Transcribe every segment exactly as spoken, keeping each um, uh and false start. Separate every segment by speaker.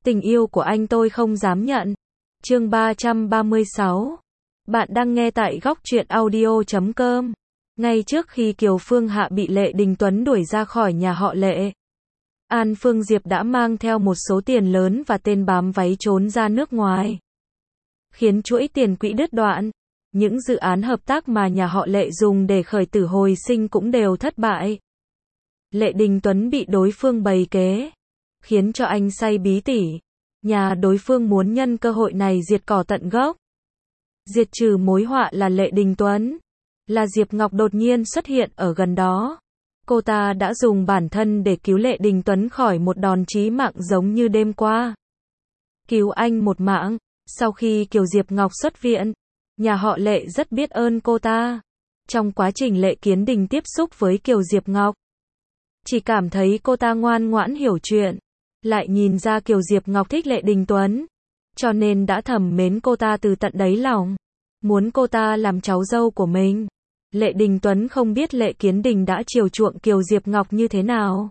Speaker 1: Tình yêu của anh tôi không dám nhận. Chương ba trăm ba mươi sáu. Bạn đang nghe tại góc truyện audio chấm com. Ngay trước khi Kiều Phương Hạ bị Lệ Đình Tuấn đuổi ra khỏi nhà họ Lệ, An Phương Diệp đã mang theo một số tiền lớn và tên bám váy trốn ra nước ngoài, khiến chuỗi tiền quỹ đứt đoạn. Những dự án hợp tác mà nhà họ Lệ dùng để khởi tử hồi sinh cũng đều thất bại. Lệ Đình Tuấn bị đối phương bày kế, khiến cho anh say bí tỉ. Nhà đối phương muốn nhân cơ hội này diệt cỏ tận gốc, diệt trừ mối họa là Lệ Đình Tuấn. Là Diệp Ngọc đột nhiên xuất hiện ở gần đó. Cô ta đã dùng bản thân để cứu Lệ Đình Tuấn khỏi một đòn chí mạng giống như đêm qua. Cứu anh một mạng. Sau khi Kiều Diệp Ngọc xuất viện, nhà họ Lệ rất biết ơn cô ta. Trong quá trình Lệ Kiến Đình tiếp xúc với Kiều Diệp Ngọc, chỉ cảm thấy cô ta ngoan ngoãn hiểu chuyện, lại nhìn ra Kiều Diệp Ngọc thích Lệ Đình Tuấn, cho nên đã thầm mến cô ta từ tận đáy lòng, muốn cô ta làm cháu dâu của mình. Lệ Đình Tuấn không biết Lệ Kiến Đình đã chiều chuộng Kiều Diệp Ngọc như thế nào.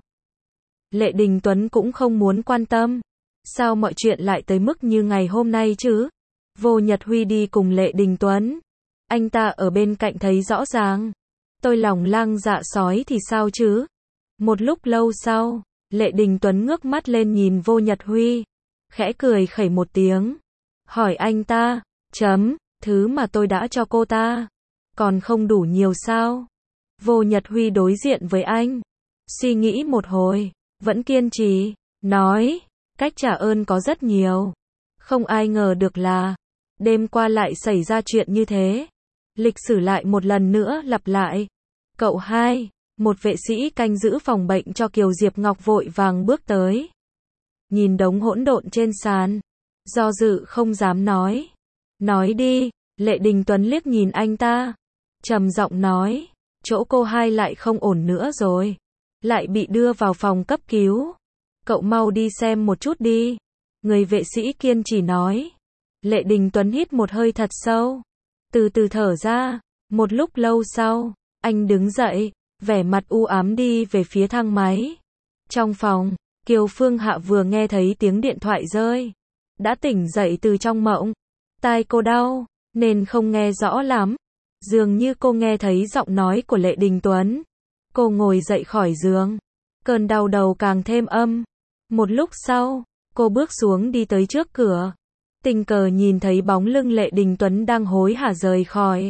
Speaker 1: Lệ Đình Tuấn cũng không muốn quan tâm. Sao mọi chuyện lại tới mức như ngày hôm nay chứ? Vô Nhật Huy đi cùng Lệ Đình Tuấn. Anh ta ở bên cạnh thấy rõ ràng. Tôi lòng lang dạ sói thì sao chứ? Một lúc lâu sau, Lệ Đình Tuấn ngước mắt lên nhìn Vô Nhật Huy, khẽ cười khẩy một tiếng, hỏi anh ta, chấm, thứ mà tôi đã cho cô ta, còn không đủ nhiều sao? Vô Nhật Huy đối diện với anh, suy nghĩ một hồi, vẫn kiên trì, nói, cách trả ơn có rất nhiều. Không ai ngờ được là, đêm qua lại xảy ra chuyện như thế. Lịch sử lại một lần nữa lặp lại. Cậu hai, một vệ sĩ canh giữ phòng bệnh cho Kiều Diệp Ngọc vội vàng bước tới. Nhìn đống hỗn độn trên sàn, do dự không dám nói. Nói đi. Lệ Đình Tuấn liếc nhìn anh ta, trầm giọng nói, chỗ cô hai lại không ổn nữa rồi, lại bị đưa vào phòng cấp cứu. Cậu mau đi xem một chút đi. Người vệ sĩ kiên trì nói. Lệ Đình Tuấn hít một hơi thật sâu, từ từ thở ra. Một lúc lâu sau, anh đứng dậy, vẻ mặt u ám đi về phía thang máy. Trong phòng, Kiều Phương Hạ vừa nghe thấy tiếng điện thoại rơi, đã tỉnh dậy từ trong mộng. Tai cô đau, nên không nghe rõ lắm. Dường như cô nghe thấy giọng nói của Lệ Đình Tuấn. Cô ngồi dậy khỏi giường, cơn đau đầu càng thêm âm. Một lúc sau, cô bước xuống đi tới trước cửa, tình cờ nhìn thấy bóng lưng Lệ Đình Tuấn đang hối hả rời khỏi.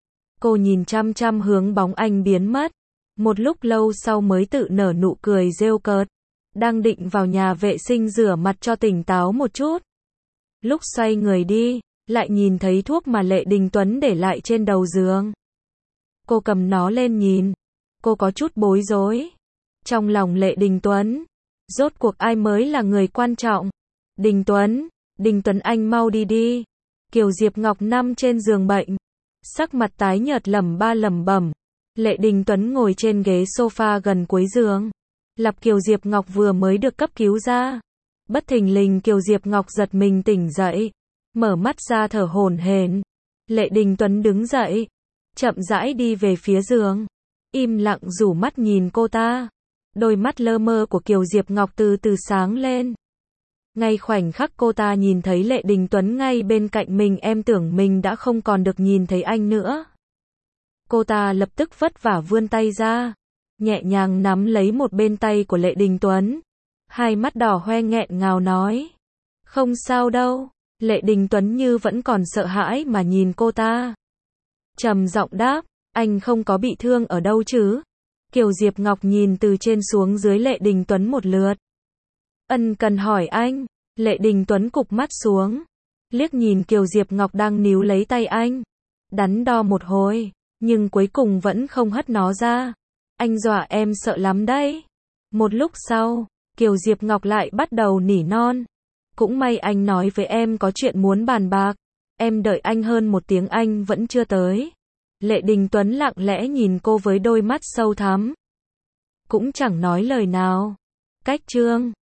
Speaker 1: Cô nhìn chăm chăm hướng bóng anh biến mất. Một lúc lâu sau mới tự nở nụ cười rêu cợt. Đang định vào nhà vệ sinh rửa mặt cho tỉnh táo một chút. Lúc xoay người đi, lại nhìn thấy thuốc mà Lệ Đình Tuấn để lại trên đầu giường. Cô cầm nó lên nhìn. Cô có chút bối rối. Trong lòng Lệ Đình Tuấn, rốt cuộc ai mới là người quan trọng? Đình Tuấn, Đình Tuấn anh mau đi đi. Kiều Diệp Ngọc nằm trên giường bệnh, sắc mặt tái nhợt lẩm ba lẩm bẩm. Lệ Đình Tuấn ngồi trên ghế sofa gần cuối giường. Lặp Kiều Diệp Ngọc vừa mới được cấp cứu ra. Bất thình lình Kiều Diệp Ngọc giật mình tỉnh dậy, mở mắt ra thở hổn hển. Lệ Đình Tuấn đứng dậy, chậm rãi đi về phía giường, im lặng rủ mắt nhìn cô ta. Đôi mắt lơ mơ của Kiều Diệp Ngọc từ từ sáng lên. Ngay khoảnh khắc cô ta nhìn thấy Lệ Đình Tuấn ngay bên cạnh mình, em tưởng mình đã không còn được nhìn thấy anh nữa. Cô ta lập tức vất vả vươn tay ra, nhẹ nhàng nắm lấy một bên tay của Lệ Đình Tuấn. Hai mắt đỏ hoe nghẹn ngào nói, không sao đâu. Lệ Đình Tuấn như vẫn còn sợ hãi mà nhìn cô ta, trầm giọng đáp, anh không có bị thương ở đâu chứ? Kiều Diệp Ngọc nhìn từ trên xuống dưới Lệ Đình Tuấn một lượt, ân cần hỏi anh. Lệ Đình Tuấn cụp mắt xuống, liếc nhìn Kiều Diệp Ngọc đang níu lấy tay anh, đắn đo một hồi, nhưng cuối cùng vẫn không hất nó ra. Anh dọa em sợ lắm đấy. Một lúc sau, Kiều Diệp Ngọc lại bắt đầu nỉ non, cũng may anh nói với em có chuyện muốn bàn bạc, em đợi anh hơn một tiếng anh vẫn chưa tới. Lệ Đình Tuấn lặng lẽ nhìn cô với đôi mắt sâu thắm, cũng chẳng nói lời nào. Cách chương